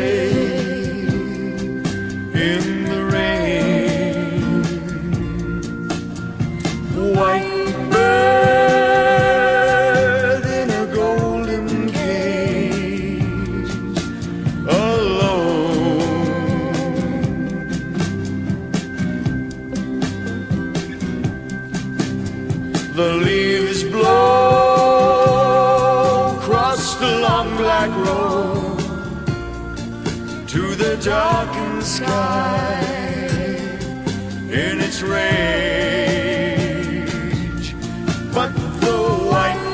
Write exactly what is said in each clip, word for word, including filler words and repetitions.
in the rain. White bird in a golden cage, alone. The leaves blow across the long black road to the darkened sky in its rage. But the white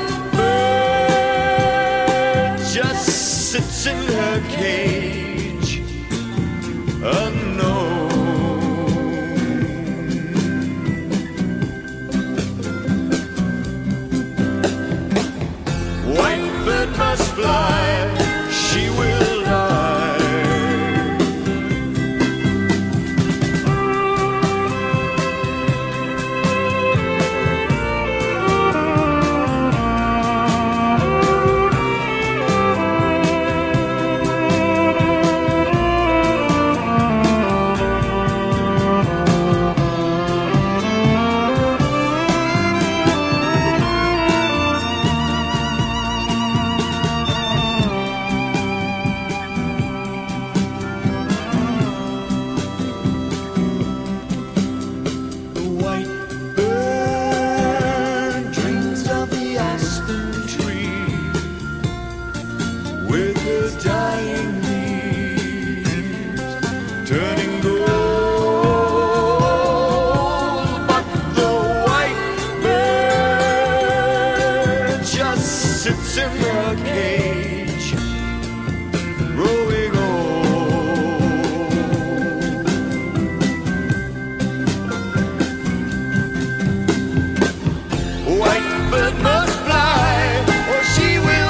bird just sits in her cage, unknown. White bird must fly, she will die. With her dying leaves turning gold, but the white bird just sits in her cage, growing old. White bird must fly, or she will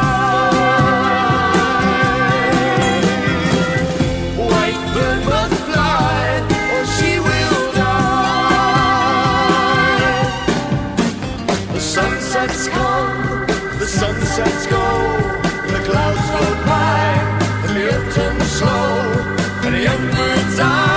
sunsets come, the sunsets go, the clouds float by, and the earth turns slow, and the young birds are